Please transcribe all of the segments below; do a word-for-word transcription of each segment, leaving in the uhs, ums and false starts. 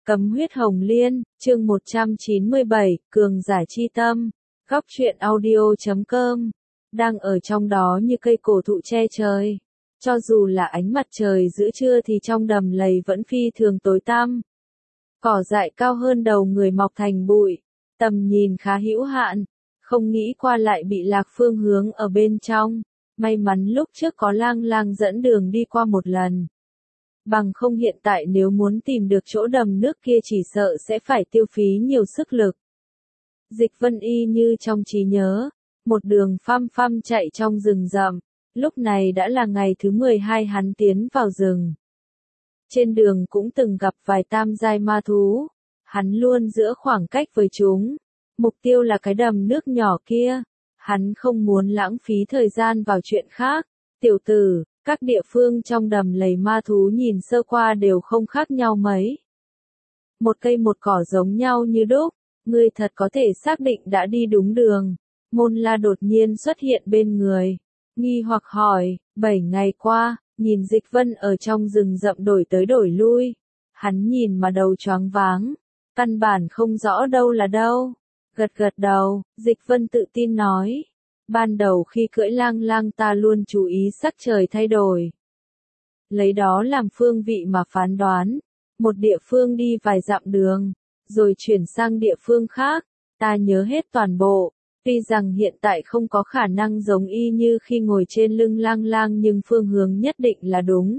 Cấm huyết hồng liên, chương một trăm chín mươi bảy, cường giả chi tâm, góc truyện audio chấm com, đang ở trong đó như cây cổ thụ che trời. Cho dù là ánh mặt trời giữa trưa thì trong đầm lầy vẫn phi thường tối tăm. Cỏ dại cao hơn đầu người mọc thành bụi, tầm nhìn khá hữu hạn, không nghĩ qua lại bị lạc phương hướng ở bên trong. May mắn lúc trước có lang lang dẫn đường đi qua một lần. Bằng không hiện tại nếu muốn tìm được chỗ đầm nước kia chỉ sợ sẽ phải tiêu phí nhiều sức lực. Dịch Vân y như trong trí nhớ, một đường phăm phăm chạy trong rừng rậm, lúc này đã là ngày thứ mười hai hắn tiến vào rừng. Trên đường cũng từng gặp vài tam giai ma thú, hắn luôn giữ khoảng cách với chúng, mục tiêu là cái đầm nước nhỏ kia, hắn không muốn lãng phí thời gian vào chuyện khác. Tiểu tử, các địa phương trong đầm lầy ma thú nhìn sơ qua đều không khác nhau mấy. Một cây một cỏ giống nhau như đúc, ngươi thật có thể xác định đã đi đúng đường. Môn La đột nhiên xuất hiện bên người, nghi hoặc hỏi, bảy ngày qua, nhìn Dịch Vân ở trong rừng rậm đổi tới đổi lui. Hắn nhìn mà đầu choáng váng, căn bản không rõ đâu là đâu. Gật gật đầu, Dịch Vân tự tin nói. Ban đầu khi cưỡi lang lang ta luôn chú ý sắc trời thay đổi. Lấy đó làm phương vị mà phán đoán. Một địa phương đi vài dặm đường, rồi chuyển sang địa phương khác, ta nhớ hết toàn bộ. Tuy rằng hiện tại không có khả năng giống y như khi ngồi trên lưng lang lang nhưng phương hướng nhất định là đúng.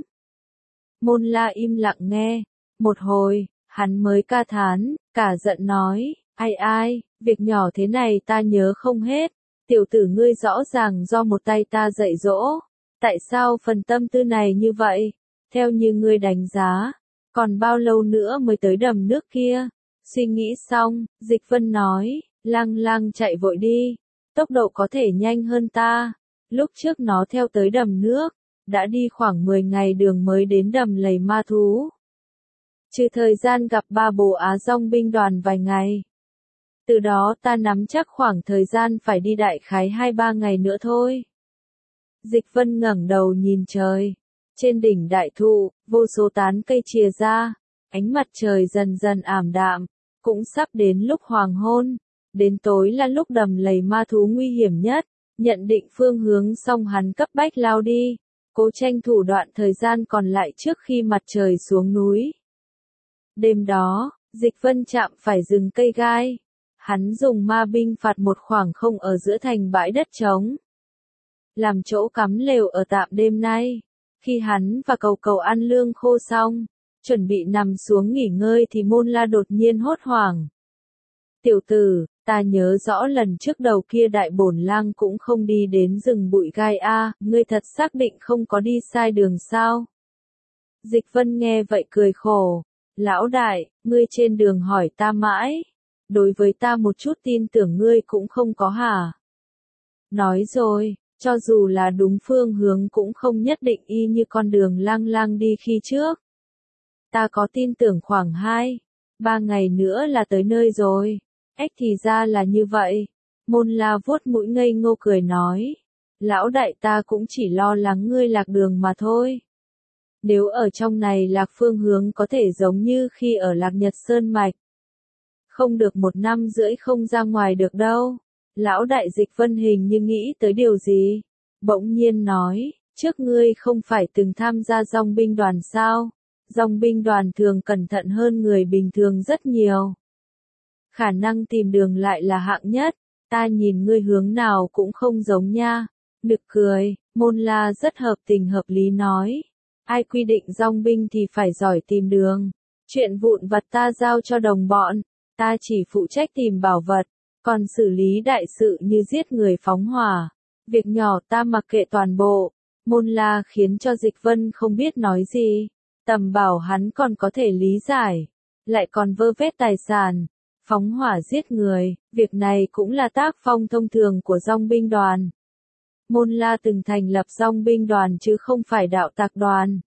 Môn La im lặng nghe. Một hồi, hắn mới ca thán, cả giận nói, ai ai, việc nhỏ thế này ta nhớ không hết. Tiểu tử ngươi rõ ràng do một tay ta dạy dỗ. Tại sao phần tâm tư này như vậy? Theo như ngươi đánh giá, còn bao lâu nữa mới tới đầm nước kia? Suy nghĩ xong, Dịch Vân nói, lang lang chạy vội đi, tốc độ có thể nhanh hơn ta. Lúc trước nó theo tới đầm nước, đã đi khoảng mười ngày đường mới đến đầm lầy ma thú. Trừ thời gian gặp ba bồ Á Dong binh đoàn vài ngày. Từ đó ta nắm chắc khoảng thời gian phải đi đại khái hai ba ngày nữa thôi. Dịch Vân ngẩng đầu nhìn trời. Trên đỉnh đại thụ, vô số tán cây chìa ra. Ánh mặt trời dần dần ảm đạm. Cũng sắp đến lúc hoàng hôn. Đến tối là lúc đầm lầy ma thú nguy hiểm nhất. Nhận định phương hướng xong hắn cấp bách lao đi. Cố tranh thủ đoạn thời gian còn lại trước khi mặt trời xuống núi. Đêm đó, Dịch Vân chạm phải rừng cây gai. Hắn dùng ma binh phạt một khoảng không ở giữa thành bãi đất trống, làm chỗ cắm lều ở tạm đêm nay. Khi hắn và cầu cầu ăn lương khô xong, chuẩn bị nằm xuống nghỉ ngơi thì Môn La đột nhiên hốt hoảng. Tiểu tử, ta nhớ rõ lần trước đầu kia đại bổn lang cũng không đi đến rừng bụi gai a, ngươi thật xác định không có đi sai đường sao? Dịch Vân nghe vậy cười khổ, lão đại, ngươi trên đường hỏi ta mãi. Đối với ta một chút tin tưởng ngươi cũng không có hả? Nói rồi, cho dù là đúng phương hướng cũng không nhất định y như con đường lang lang đi khi trước. Ta có tin tưởng khoảng hai, ba ngày nữa là tới nơi rồi. Ếch thì ra là như vậy. Môn La vuốt mũi ngây ngô cười nói. Lão đại ta cũng chỉ lo lắng ngươi lạc đường mà thôi. Nếu ở trong này lạc phương hướng có thể giống như khi ở Lạc Nhật Sơn Mạch. Không được một năm rưỡi không ra ngoài được đâu. Lão đại Dịch Vân hình như nghĩ tới điều gì. Bỗng nhiên nói, trước ngươi không phải từng tham gia dòng binh đoàn sao? Dòng binh đoàn thường cẩn thận hơn người bình thường rất nhiều. Khả năng tìm đường lại là hạng nhất. Ta nhìn ngươi hướng nào cũng không giống nha. Nực cười, Môn La rất hợp tình hợp lý nói. Ai quy định dòng binh thì phải giỏi tìm đường. Chuyện vụn vặt ta giao cho đồng bọn. Ta chỉ phụ trách tìm bảo vật, còn xử lý đại sự như giết người phóng hỏa. Việc nhỏ ta mặc kệ toàn bộ. Môn La khiến cho Dịch Vân không biết nói gì. Tầm bảo hắn còn có thể lý giải. Lại còn vơ vét tài sản. Phóng hỏa giết người, việc này cũng là tác phong thông thường của dòng binh đoàn. Môn La từng thành lập dòng binh đoàn chứ không phải đạo tặc đoàn.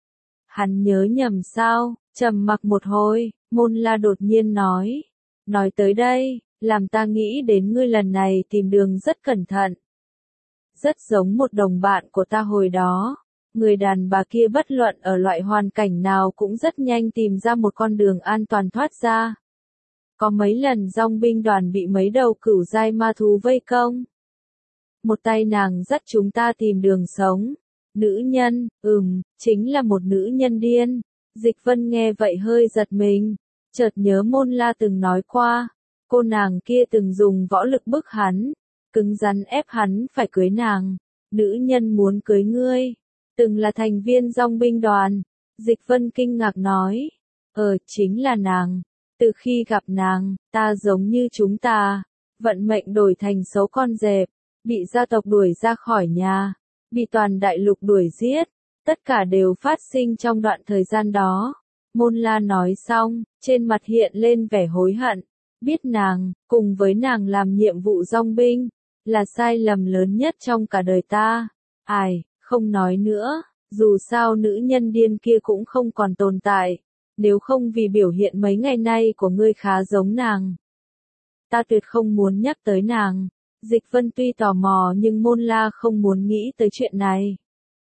Hắn nhớ nhầm sao? Trầm mặc một hồi, Môn La đột nhiên nói. Nói tới đây, làm ta nghĩ đến ngươi lần này tìm đường rất cẩn thận. Rất giống một đồng bạn của ta hồi đó. Người đàn bà kia bất luận ở loại hoàn cảnh nào cũng rất nhanh tìm ra một con đường an toàn thoát ra. Có mấy lần dòng binh đoàn bị mấy đầu cửu giai ma thú vây công. Một tay nàng dắt chúng ta tìm đường sống. Nữ nhân, ừm, chính là một nữ nhân điên. Dịch Vân nghe vậy hơi giật mình, chợt nhớ Môn La từng nói qua, cô nàng kia từng dùng võ lực bức hắn, cứng rắn ép hắn phải cưới nàng. Nữ nhân muốn cưới ngươi, từng là thành viên dòng binh đoàn. Dịch Vân kinh ngạc nói, ờ chính là nàng. Từ khi gặp nàng, ta giống như chúng ta, vận mệnh đổi thành xấu con dẹp, bị gia tộc đuổi ra khỏi nhà, bị toàn đại lục đuổi giết, tất cả đều phát sinh trong đoạn thời gian đó. Môn La nói xong, trên mặt hiện lên vẻ hối hận, biết nàng, cùng với nàng làm nhiệm vụ dòng binh, là sai lầm lớn nhất trong cả đời ta. Ai, không nói nữa, dù sao nữ nhân điên kia cũng không còn tồn tại. Nếu không vì biểu hiện mấy ngày nay của ngươi khá giống nàng, ta tuyệt không muốn nhắc tới nàng. Dịch Vân tuy tò mò nhưng Môn La không muốn nghĩ tới chuyện này,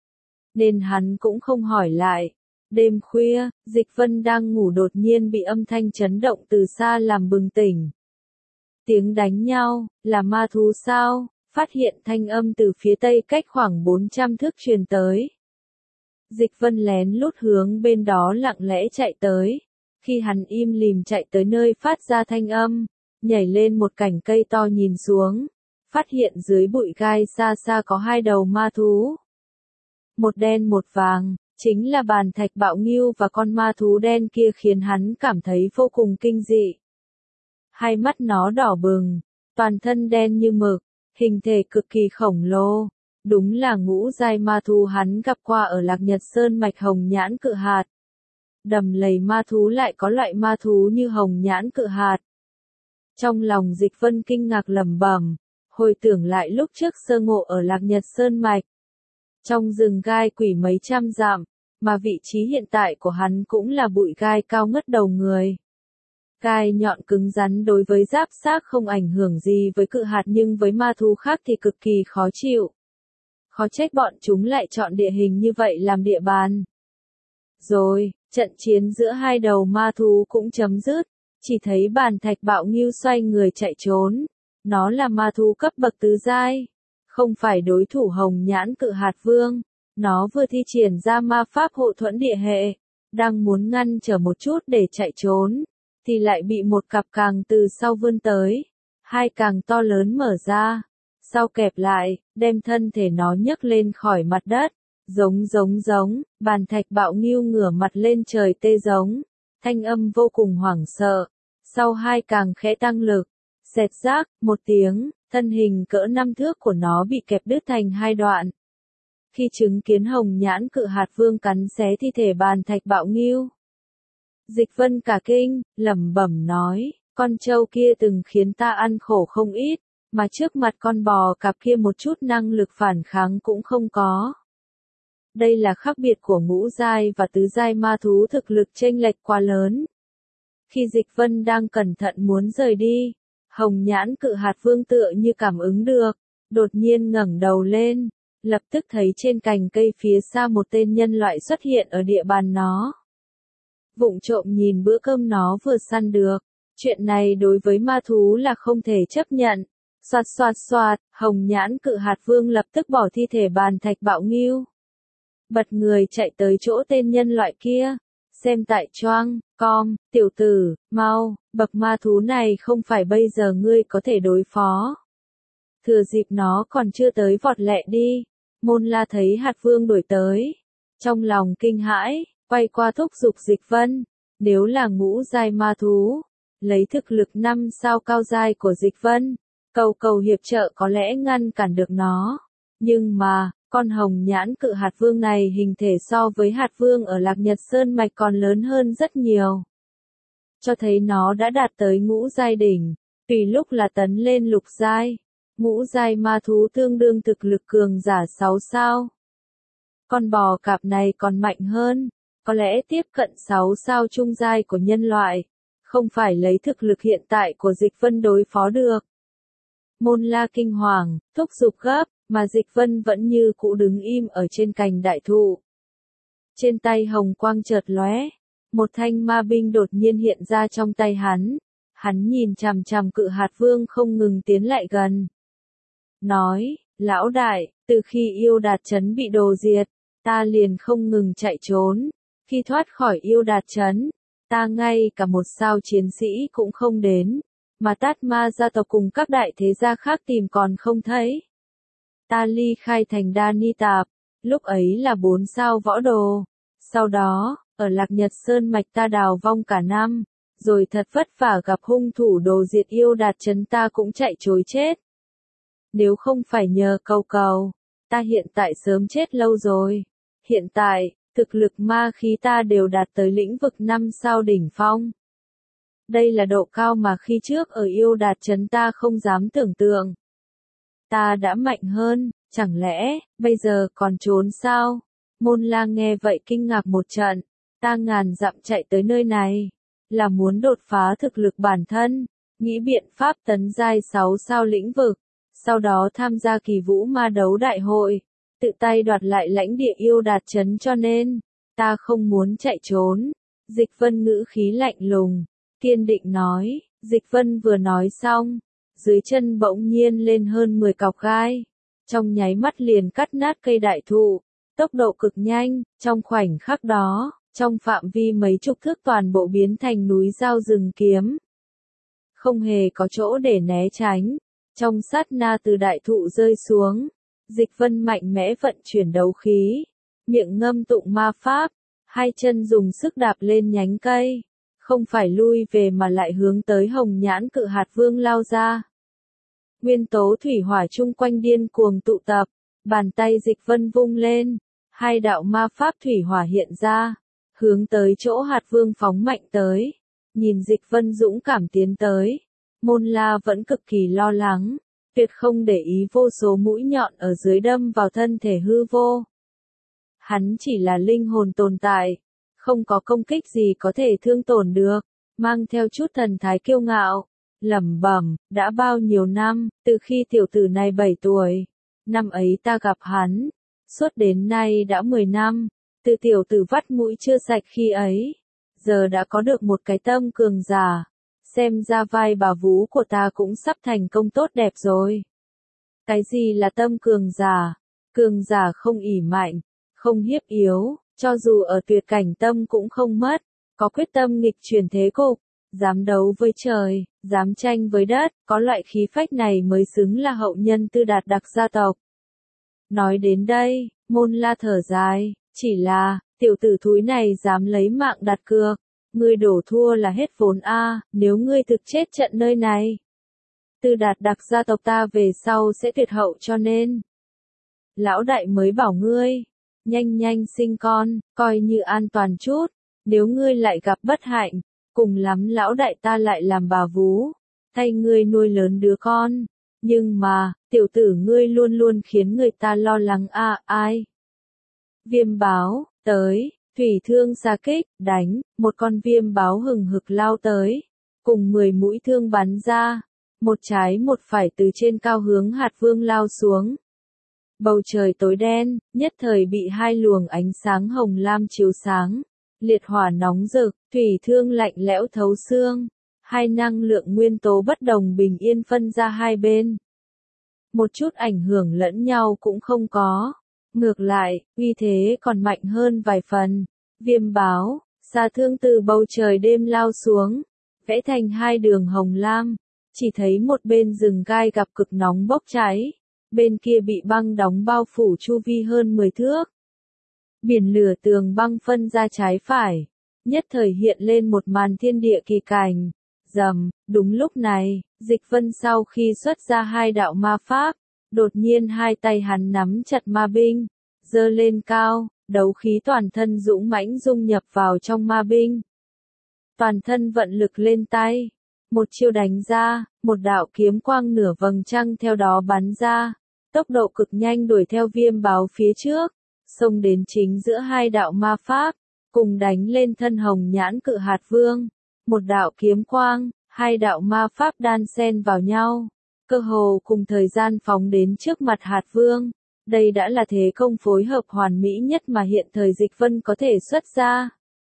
nên hắn cũng không hỏi lại. Đêm khuya, Dịch Vân đang ngủ đột nhiên bị âm thanh chấn động từ xa làm bừng tỉnh. Tiếng đánh nhau, là ma thú sao? Phát hiện thanh âm từ phía tây cách khoảng bốn trăm thước truyền tới. Dịch Vân lén lút hướng bên đó lặng lẽ chạy tới. Khi hắn im lìm chạy tới nơi phát ra thanh âm, nhảy lên một cành cây to nhìn xuống, phát hiện dưới bụi gai xa xa có hai đầu ma thú. Một đen một vàng, chính là Bàn Thạch Bạo Ngưu và con ma thú đen kia khiến hắn cảm thấy vô cùng kinh dị. Hai mắt nó đỏ bừng, toàn thân đen như mực, hình thể cực kỳ khổng lồ. Đúng là ngũ giai ma thú hắn gặp qua ở Lạc Nhật Sơn mạch Hồng Nhãn Cự Hạt. Đầm lầy ma thú lại có loại ma thú như Hồng Nhãn Cự Hạt. Trong lòng Dịch Vân kinh ngạc lẩm bẩm, hồi tưởng lại lúc trước sơ ngộ ở Lạc Nhật Sơn mạch. Trong rừng gai quỷ mấy trăm dặm, mà vị trí hiện tại của hắn cũng là bụi gai cao ngất đầu người. Gai nhọn cứng rắn đối với giáp xác không ảnh hưởng gì với cự hạt nhưng với ma thú khác thì cực kỳ khó chịu. Khó trách bọn chúng lại chọn địa hình như vậy làm địa bàn. Rồi, trận chiến giữa hai đầu ma thú cũng chấm dứt, chỉ thấy Bàn Thạch Bạo Ngưu xoay người chạy trốn. Nó là ma thú cấp bậc tứ giai, không phải đối thủ Hồng Nhãn Cự Hạt Vương. Nó vừa thi triển ra ma pháp hộ thuẫn địa hệ, đang muốn ngăn trở một chút để chạy trốn, thì lại bị một cặp càng từ sau vươn tới. Hai càng to lớn mở ra, sau kẹp lại, đem thân thể nó nhấc lên khỏi mặt đất. Giống giống giống, Bàn Thạch Bạo Ngưu ngửa mặt lên trời tê giống, thanh âm vô cùng hoảng sợ. Sau hai càng khẽ tăng lực, xẹt rác, một tiếng, thân hình cỡ năm thước của nó bị kẹp đứt thành hai đoạn. Khi chứng kiến Hồng Nhãn Cự Hạt Vương cắn xé thi thể Bàn Thạch Bạo Ngưu, Dịch Vân cả kinh, lẩm bẩm nói, con trâu kia từng khiến ta ăn khổ không ít, mà trước mặt con bò cạp kia một chút năng lực phản kháng cũng không có. Đây là khác biệt của ngũ giai và tứ giai ma thú, thực lực chênh lệch quá lớn. Khi Dịch Vân đang cẩn thận muốn rời đi, Hồng Nhãn Cự Hạt Vương tựa như cảm ứng được, đột nhiên ngẩng đầu lên, lập tức thấy trên cành cây phía xa một tên nhân loại xuất hiện ở địa bàn nó. Vụng trộm nhìn bữa cơm nó vừa săn được, chuyện này đối với ma thú là không thể chấp nhận. Xoạt xoạt xoạt, Hồng Nhãn Cự Hạt Vương lập tức bỏ thi thể Bàn Thạch Bạo Ngưu, bật người chạy tới chỗ tên nhân loại kia. Xem tại choang, com, tiểu tử, mau, bậc ma thú này không phải bây giờ ngươi có thể đối phó. Thừa dịp nó còn chưa tới vọt lẹ đi. Môn La thấy Hạt Vương đuổi tới, trong lòng kinh hãi, quay qua thúc giục Dịch Vân. Nếu là ngũ giai ma thú, lấy thực lực năm sao cao giai của Dịch Vân, cầu cầu hiệp trợ có lẽ ngăn cản được nó. Nhưng mà, con Hồng Nhãn Cự Hạt Vương này hình thể so với Hạt Vương ở Lạc Nhật Sơn mạch còn lớn hơn rất nhiều. Cho thấy nó đã đạt tới ngũ giai đỉnh, tùy lúc là tấn lên lục giai. Ngũ giai ma thú tương đương thực lực cường giả sáu sao. Con bò cạp này còn mạnh hơn, có lẽ tiếp cận sáu sao trung giai của nhân loại, không phải lấy thực lực hiện tại của Dịch Vân đối phó được. Môn La kinh hoàng, thúc giục gấp, mà Dịch Vân vẫn như cũ đứng im ở trên cành đại thụ. Trên tay hồng quang chợt lóe, một thanh ma binh đột nhiên hiện ra trong tay hắn. Hắn nhìn chằm chằm cự hạt vương không ngừng tiến lại gần. Nói, lão đại, từ khi yêu đạt trấn bị đồ diệt, ta liền không ngừng chạy trốn. Khi thoát khỏi yêu đạt trấn, ta ngay cả một sao chiến sĩ cũng không đến, mà Tát Ma gia tộc cùng các đại thế gia khác tìm còn không thấy. Ta ly khai thành Đa Ni Tạp, lúc ấy là bốn sao võ đồ. Sau đó, ở Lạc Nhật Sơn mạch ta đào vong cả năm, rồi thật vất vả gặp hung thủ đồ diệt yêu đạt trấn ta cũng chạy trối chết. Nếu không phải nhờ cầu cầu, ta hiện tại sớm chết lâu rồi. Hiện tại, thực lực ma khí ta đều đạt tới lĩnh vực năm sao đỉnh phong. Đây là độ cao mà khi trước ở yêu đạt trấn ta không dám tưởng tượng. Ta đã mạnh hơn, chẳng lẽ, bây giờ còn trốn sao? Môn Lang nghe vậy kinh ngạc một trận, ta ngàn dặm chạy tới nơi này, là muốn đột phá thực lực bản thân, nghĩ biện pháp tấn giai sáu sao lĩnh vực, sau đó tham gia kỳ vũ ma đấu đại hội, tự tay đoạt lại lãnh địa yêu đạt trấn cho nên, ta không muốn chạy trốn. Dịch Vân ngữ khí lạnh lùng, kiên định nói, Dịch Vân vừa nói xong, dưới chân bỗng nhiên lên hơn mười cọc gai, trong nháy mắt liền cắt nát cây đại thụ, tốc độ cực nhanh, trong khoảnh khắc đó, trong phạm vi mấy chục thước toàn bộ biến thành núi dao rừng kiếm. Không hề có chỗ để né tránh, trong sát na từ đại thụ rơi xuống, Dịch Vân mạnh mẽ vận chuyển đấu khí, miệng ngâm tụng ma pháp, hai chân dùng sức đạp lên nhánh cây, không phải lui về mà lại hướng tới hồng nhãn cự hạt vương lao ra. Nguyên tố thủy hỏa chung quanh điên cuồng tụ tập, bàn tay Dịch Vân vung lên, hai đạo ma pháp thủy hỏa hiện ra, hướng tới chỗ hạt vương phóng mạnh tới. Nhìn Dịch Vân dũng cảm tiến tới, Môn La vẫn cực kỳ lo lắng, tuyệt không để ý vô số mũi nhọn ở dưới đâm vào thân thể hư vô. Hắn chỉ là linh hồn tồn tại, không có công kích gì có thể thương tổn được, mang theo chút thần thái kiêu ngạo, lẩm bẩm, đã bao nhiêu năm, từ khi tiểu tử này bảy tuổi, năm ấy ta gặp hắn, suốt đến nay đã mười năm, từ tiểu tử vắt mũi chưa sạch khi ấy, giờ đã có được một cái tâm cường giả, xem ra vai bà vú của ta cũng sắp thành công tốt đẹp rồi. Cái gì là tâm cường giả? Cường giả không ỷ mạnh, không hiếp yếu, cho dù ở tuyệt cảnh tâm cũng không mất, có quyết tâm nghịch chuyển thế cục, dám đấu với trời, dám tranh với đất, có loại khí phách này mới xứng là hậu nhân Tư Đạt đặc gia tộc. Nói đến đây, Môn La thở dài, chỉ là, tiểu tử thúi này dám lấy mạng đặt cược, ngươi đổ thua là hết vốn a, nếu ngươi thực chết trận nơi này. Tư Đạt đặc gia tộc ta về sau sẽ tuyệt hậu cho nên. Lão đại mới bảo ngươi, nhanh nhanh sinh con, coi như an toàn chút, nếu ngươi lại gặp bất hạnh, cùng lắm lão đại ta lại làm bà vú, thay ngươi nuôi lớn đứa con, nhưng mà, tiểu tử ngươi luôn luôn khiến người ta lo lắng a à, ai. Viêm báo, tới, thủy thương xa kích, đánh, một con viêm báo hừng hực lao tới, cùng mười mũi thương bắn ra, một trái một phải từ trên cao hướng hạt vương lao xuống. Bầu trời tối đen, nhất thời bị hai luồng ánh sáng hồng lam chiếu sáng, liệt hỏa nóng rực, thủy thương lạnh lẽo thấu xương, hai năng lượng nguyên tố bất đồng bình yên phân ra hai bên. Một chút ảnh hưởng lẫn nhau cũng không có, ngược lại, uy thế còn mạnh hơn vài phần. Viêm báo, xà thương từ bầu trời đêm lao xuống, vẽ thành hai đường hồng lam, chỉ thấy một bên rừng gai gặp cực nóng bốc cháy, bên kia bị băng đóng bao phủ chu vi hơn mười thước. Biển lửa tường băng phân ra trái phải, nhất thời hiện lên một màn thiên địa kỳ cảnh. Rầm, đúng lúc này, Dịch Vân sau khi xuất ra hai đạo ma pháp, đột nhiên hai tay hắn nắm chặt ma binh, giơ lên cao, đấu khí toàn thân dũng mãnh dung nhập vào trong ma binh. Toàn thân vận lực lên tay, một chiêu đánh ra, một đạo kiếm quang nửa vầng trăng theo đó bắn ra, tốc độ cực nhanh đuổi theo viêm báo phía trước, xông đến chính giữa hai đạo ma pháp, cùng đánh lên thân hồng nhãn cự hạt vương. Một đạo kiếm quang, hai đạo ma pháp đan xen vào nhau, cơ hồ cùng thời gian phóng đến trước mặt hạt vương. Đây đã là thế công phối hợp hoàn mỹ nhất mà hiện thời Dịch Vân có thể xuất ra.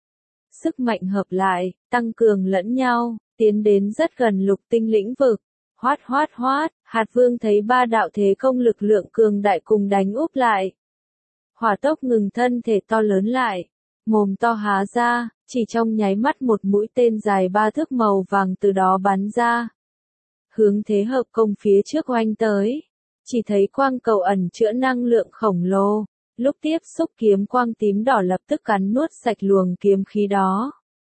Sức mạnh hợp lại, tăng cường lẫn nhau, tiến đến rất gần lục tinh lĩnh vực. Hoát hoát hoát, Hạt Vương thấy ba đạo thế công lực lượng cường đại cùng đánh úp lại. Hỏa tốc ngừng thân thể to lớn lại, mồm to há ra, chỉ trong nháy mắt một mũi tên dài ba thước màu vàng từ đó bắn ra. Hướng thế hợp công phía trước oanh tới, chỉ thấy quang cầu ẩn chứa năng lượng khổng lồ, lúc tiếp xúc kiếm quang tím đỏ lập tức cắn nuốt sạch luồng kiếm khí đó.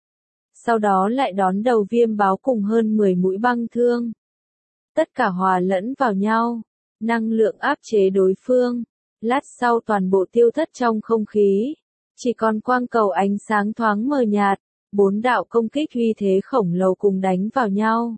Sau đó lại đón đầu Viêm Báo cùng hơn mười mũi băng thương. Tất cả hòa lẫn vào nhau, năng lượng áp chế đối phương, lát sau toàn bộ tiêu thất trong không khí. Chỉ còn quang cầu ánh sáng thoáng mờ nhạt, bốn đạo công kích uy thế khổng lồ cùng đánh vào nhau.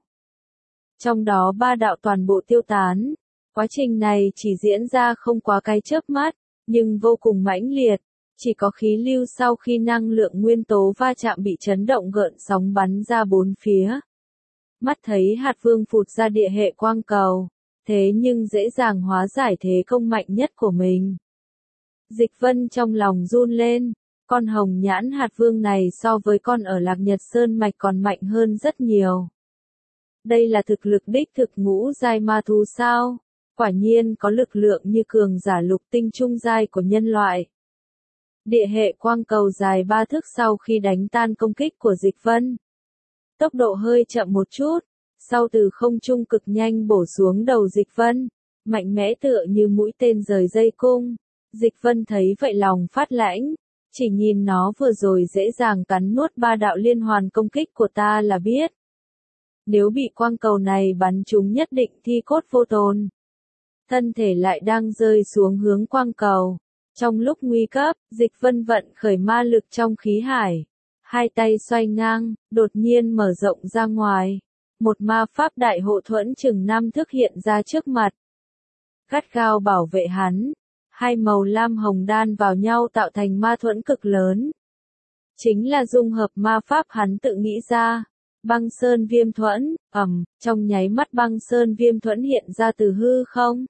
Trong đó ba đạo toàn bộ tiêu tán. Quá trình này chỉ diễn ra không quá cái chớp mắt, nhưng vô cùng mãnh liệt. Chỉ có khí lưu sau khi năng lượng nguyên tố va chạm bị chấn động gợn sóng bắn ra bốn phía. Mắt thấy Hạt Vương phụt ra địa hệ quang cầu, thế nhưng dễ dàng hóa giải thế công mạnh nhất của mình. Dịch Vân trong lòng run lên, con hồng nhãn Hạt Vương này so với con ở Lạc Nhật Sơn Mạch còn mạnh hơn rất nhiều. Đây là thực lực đích thực ngũ giai ma thú sao? Quả nhiên có lực lượng như cường giả lục tinh trung giai của nhân loại. Địa hệ quang cầu dài ba thước sau khi đánh tan công kích của Dịch Vân. Tốc độ hơi chậm một chút, sau từ không trung cực nhanh bổ xuống đầu Dịch Vân, mạnh mẽ tựa như mũi tên rời dây cung. Dịch Vân thấy vậy lòng phát lãnh, chỉ nhìn nó vừa rồi dễ dàng cắn nuốt ba đạo liên hoàn công kích của ta là biết. Nếu bị quang cầu này bắn trúng nhất định thi cốt vô tồn. Thân thể lại đang rơi xuống hướng quang cầu. Trong lúc nguy cấp, Dịch Vân vận khởi ma lực trong khí hải. Hai tay xoay ngang, đột nhiên mở rộng ra ngoài. Một ma pháp đại hộ thuẫn chừng năm thước hiện ra trước mặt. Gắt gao bảo vệ hắn. Hai màu lam hồng đan vào nhau tạo thành ma thuẫn cực lớn. Chính là dung hợp ma pháp hắn tự nghĩ ra. Băng sơn viêm thuẫn, ầm, trong nháy mắt băng sơn viêm thuẫn hiện ra từ hư không.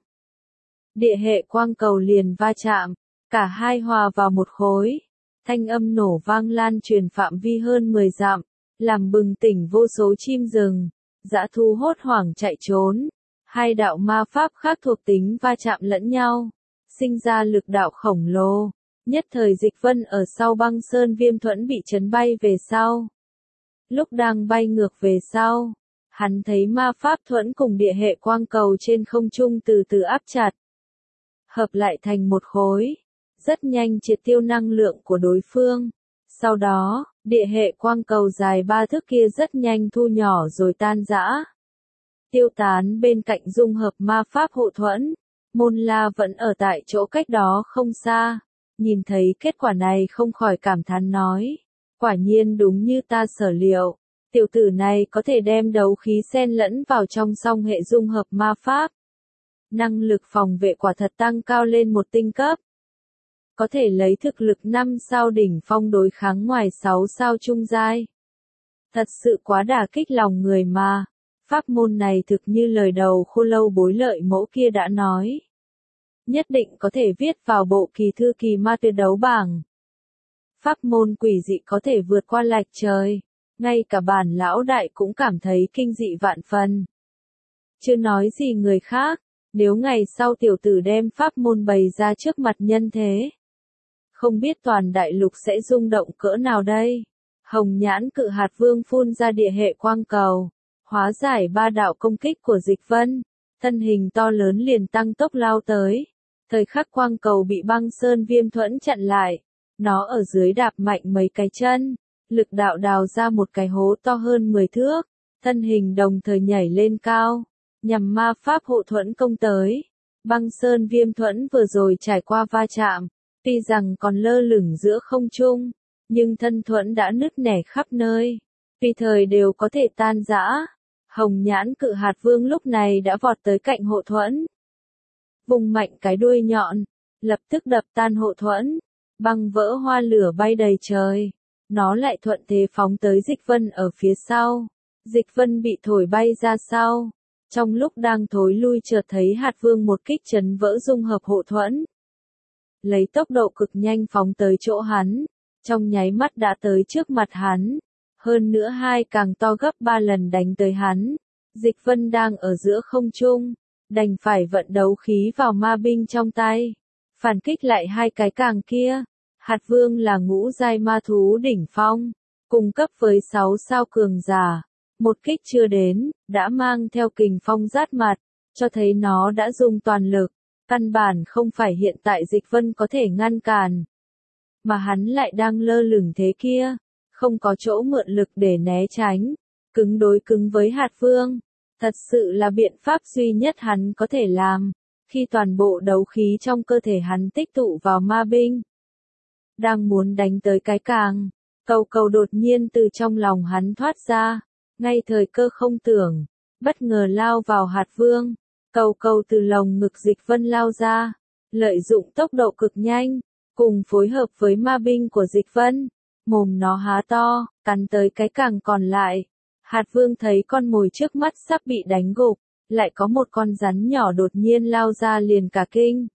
Địa hệ quang cầu liền va chạm, cả hai hòa vào một khối. Thanh âm nổ vang lan truyền phạm vi hơn mười dặm, làm bừng tỉnh vô số chim rừng, dã thú hốt hoảng chạy trốn. Hai đạo ma pháp khác thuộc tính va chạm lẫn nhau, sinh ra lực đạo khổng lồ. Nhất thời Dịch Vân ở sau băng sơn viêm thuẫn bị chấn bay về sau. Lúc đang bay ngược về sau, hắn thấy ma pháp thuẫn cùng địa hệ quang cầu trên không trung từ từ áp chặt. Hợp lại thành một khối, rất nhanh triệt tiêu năng lượng của đối phương. Sau đó, địa hệ quang cầu dài ba thước kia rất nhanh thu nhỏ rồi tan rã. Tiêu tán bên cạnh dung hợp ma pháp hộ thuẫn. Môn La vẫn ở tại chỗ cách đó không xa. Nhìn thấy kết quả này không khỏi cảm thán nói. Quả nhiên đúng như ta sở liệu. Tiểu tử này có thể đem đấu khí xen lẫn vào trong song hệ dung hợp ma pháp. Năng lực phòng vệ quả thật tăng cao lên một tinh cấp. Có thể lấy thực lực năm sao đỉnh phong đối kháng ngoài sáu sao trung giai. Thật sự quá đả kích lòng người mà. Pháp môn này thực như lời đầu Khô Lâu Bối Lợi Mẫu kia đã nói. Nhất định có thể viết vào bộ kỳ thư kỳ ma tuyệt đấu bảng. Pháp môn quỷ dị có thể vượt qua lạch trời. Ngay cả bản lão đại cũng cảm thấy kinh dị vạn phần. Chưa nói gì người khác, nếu ngày sau tiểu tử đem pháp môn bày ra trước mặt nhân thế. Không biết toàn đại lục sẽ rung động cỡ nào đây. Hồng nhãn cự hạt vương phun ra địa hệ quang cầu. Hóa giải ba đạo công kích của Dịch Vân. Thân hình to lớn liền tăng tốc lao tới. Thời khắc quang cầu bị băng sơn viêm thuẫn chặn lại. Nó ở dưới đạp mạnh mấy cái chân. Lực đạo đào ra một cái hố to hơn mười thước. Thân hình đồng thời nhảy lên cao. Nhằm ma pháp hộ thuẫn công tới. Băng sơn viêm thuẫn vừa rồi trải qua va chạm. Tuy rằng còn lơ lửng giữa không trung. Nhưng thân thuẫn đã nứt nẻ khắp nơi. Tùy thời đều có thể tan rã. Hồng nhãn cự hạt vương lúc này đã vọt tới cạnh hộ thuẫn. Vùng mạnh cái đuôi nhọn. Lập tức đập tan hộ thuẫn. Băng vỡ hoa lửa bay đầy trời. Nó lại thuận thế phóng tới Dịch Vân ở phía sau. Dịch Vân bị thổi bay ra sau. Trong lúc đang thối lui chợt thấy hạt vương một kích chấn vỡ dung hợp hộ thuẫn. Lấy tốc độ cực nhanh phóng tới chỗ hắn, trong nháy mắt đã tới trước mặt hắn. Hơn nữa hai càng to gấp ba lần đánh tới hắn. Dịch Vân đang ở giữa không trung, đành phải vận đấu khí vào ma binh trong tay. Phản kích lại hai cái càng kia. Hạt vương là ngũ giai ma thú đỉnh phong, cùng cấp với sáu sao cường giả. Một kích chưa đến, đã mang theo kình phong rát mặt, cho thấy nó đã dùng toàn lực. Căn bản không phải hiện tại Dịch Vân có thể ngăn cản. Mà hắn lại đang lơ lửng thế kia, không có chỗ mượn lực để né tránh. Cứng đối cứng với hạt vương. Thật sự là biện pháp duy nhất hắn có thể làm, khi toàn bộ đấu khí trong cơ thể hắn tích tụ vào ma binh. Đang muốn đánh tới cái càng, cầu cầu đột nhiên từ trong lòng hắn thoát ra, ngay thời cơ không tưởng, bất ngờ lao vào hạt vương. Cầu cầu từ lồng ngực Dịch Vân lao ra, lợi dụng tốc độ cực nhanh, cùng phối hợp với ma binh của Dịch Vân, mồm nó há to, cắn tới cái càng còn lại. Hạt vương thấy con mồi trước mắt sắp bị đánh gục, lại có một con rắn nhỏ đột nhiên lao ra liền cả kinh.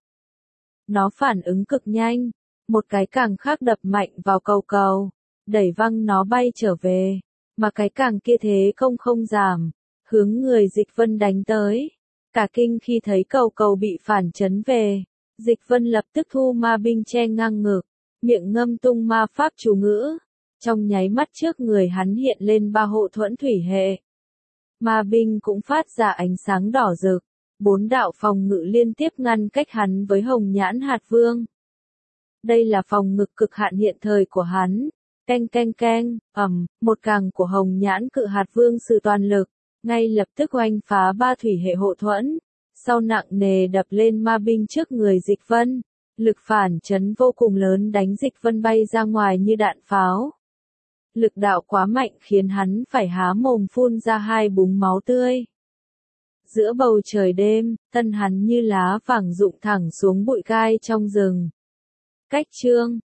Nó phản ứng cực nhanh, một cái càng khác đập mạnh vào cầu cầu, đẩy văng nó bay trở về, mà cái càng kia thế công không giảm, hướng người Dịch Vân đánh tới. Cả kinh khi thấy cầu cầu bị phản chấn về, Dịch Vân lập tức thu ma binh che ngang ngực, miệng ngâm tung ma pháp chú ngữ. Trong nháy mắt trước người hắn hiện lên ba hộ thuẫn thủy hệ. Ma binh cũng phát ra ánh sáng đỏ rực, bốn đạo phòng ngự liên tiếp ngăn cách hắn với hồng nhãn hạt vương. Đây là phòng ngự cực hạn hiện thời của hắn. Canh canh canh, ầm, một càng của hồng nhãn cự hạt vương sử toàn lực, ngay lập tức oanh phá ba thủy hệ hộ thuẫn, sau nặng nề đập lên ma binh trước người Dịch Vân. Lực phản chấn vô cùng lớn đánh Dịch Vân bay ra ngoài như đạn pháo. Lực đạo quá mạnh khiến hắn phải há mồm phun ra hai búng máu tươi. Giữa bầu trời đêm, thân hắn như lá vàng rụng thẳng xuống bụi gai trong rừng. Cách chương